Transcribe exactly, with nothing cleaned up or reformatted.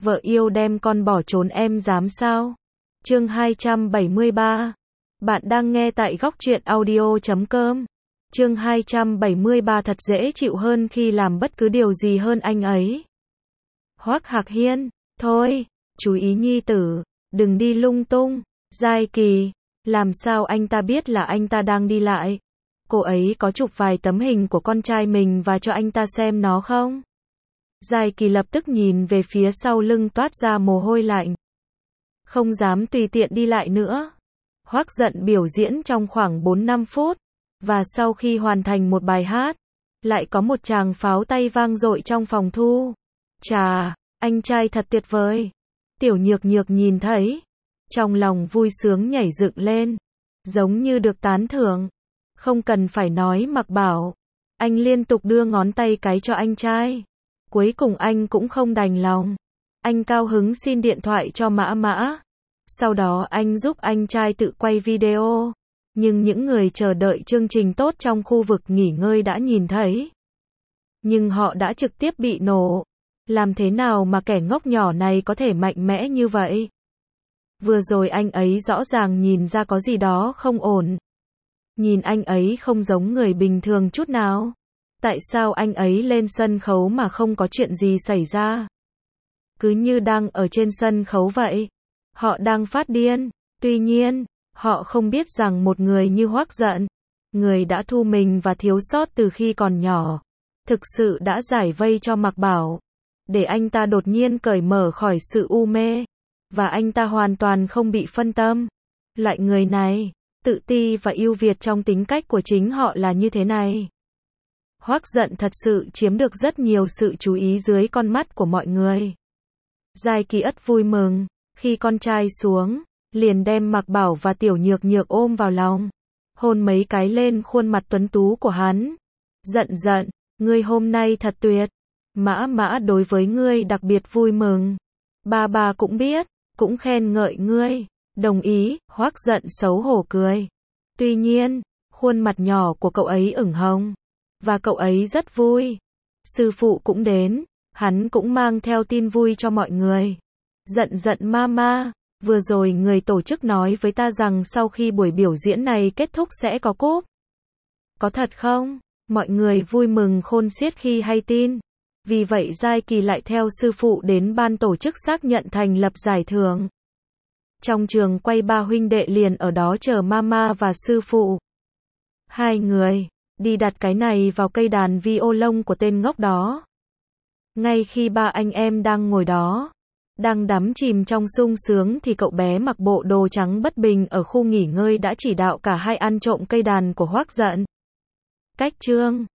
Vợ yêu đem con bỏ trốn em dám sao? Chương hai trăm bảy mươi ba. Bạn đang nghe tại góc truyện audio chấm com. Chương hai trăm bảy mươi ba thật dễ chịu hơn khi làm bất cứ điều gì hơn anh ấy. Hoắc Hạc Hiên, thôi, chú ý nhi tử, đừng đi lung tung. Giai Kỳ, làm sao anh ta biết là anh ta đang đi lại? Cô ấy có chụp vài tấm hình của con trai mình và cho anh ta xem nó không? Giai Kỳ lập tức nhìn về phía sau lưng toát ra mồ hôi lạnh. Không dám tùy tiện đi lại nữa. Hoắc Giận biểu diễn trong khoảng bốn năm phút, và sau khi hoàn thành một bài hát, lại có một tràng pháo tay vang dội trong phòng thu. Chà, anh trai thật tuyệt vời. Tiểu Nhược Nhược nhìn thấy, trong lòng vui sướng nhảy dựng lên, giống như được tán thưởng. Không cần phải nói Mạc Bảo, anh liên tục đưa ngón tay cái cho anh trai. Cuối cùng anh cũng không đành lòng. Anh cao hứng xin điện thoại cho Mã Mã. Sau đó anh giúp anh trai tự quay video. Nhưng những người chờ đợi chương trình tốt trong khu vực nghỉ ngơi đã nhìn thấy. Nhưng họ đã trực tiếp bị nổ. Làm thế nào mà kẻ ngốc nhỏ này có thể mạnh mẽ như vậy? Vừa rồi anh ấy rõ ràng nhìn ra có gì đó không ổn. Nhìn anh ấy không giống người bình thường chút nào. Tại sao anh ấy lên sân khấu mà không có chuyện gì xảy ra? Cứ như đang ở trên sân khấu vậy. Họ đang phát điên. Tuy nhiên, họ không biết rằng một người như Hoắc Giận, người đã thu mình và thiếu sót từ khi còn nhỏ, thực sự đã giải vây cho Mạc Bảo, để anh ta đột nhiên cởi mở khỏi sự u mê, và anh ta hoàn toàn không bị phân tâm. Loại người này, tự ti và ưu việt trong tính cách của chính họ là như thế này. Hoắc Giận thật sự chiếm được rất nhiều sự chú ý dưới con mắt của mọi người. Giai Kỳ ất vui mừng, khi con trai xuống, liền đem Mạc Bảo và Tiểu Nhược Nhược ôm vào lòng, hôn mấy cái lên khuôn mặt tuấn tú của hắn. Giận Giận, ngươi hôm nay thật tuyệt. Mã Mã đối với ngươi đặc biệt vui mừng. Ba ba cũng biết, cũng khen ngợi ngươi. Đồng ý, Hoắc Giận xấu hổ cười. Tuy nhiên, khuôn mặt nhỏ của cậu ấy ửng hồng, và cậu ấy rất vui. Sư phụ cũng đến, hắn cũng mang theo tin vui cho mọi người. Giận Giận mama, vừa rồi người tổ chức nói với ta rằng sau khi buổi biểu diễn này kết thúc sẽ có cúp. Có thật không? Mọi người vui mừng khôn xiết khi hay tin. Vì vậy Giai Kỳ lại theo sư phụ đến ban tổ chức xác nhận thành lập giải thưởng. Trong trường quay ba huynh đệ liền ở đó chờ mama và sư phụ. Hai người đi đặt cái này vào cây đàn violon của tên ngốc đó. Ngay khi ba anh em đang ngồi đó, đang đắm chìm trong sung sướng thì cậu bé mặc bộ đồ trắng bất bình ở khu nghỉ ngơi đã chỉ đạo cả hai ăn trộm cây đàn của Hoắc Giận. Cách chương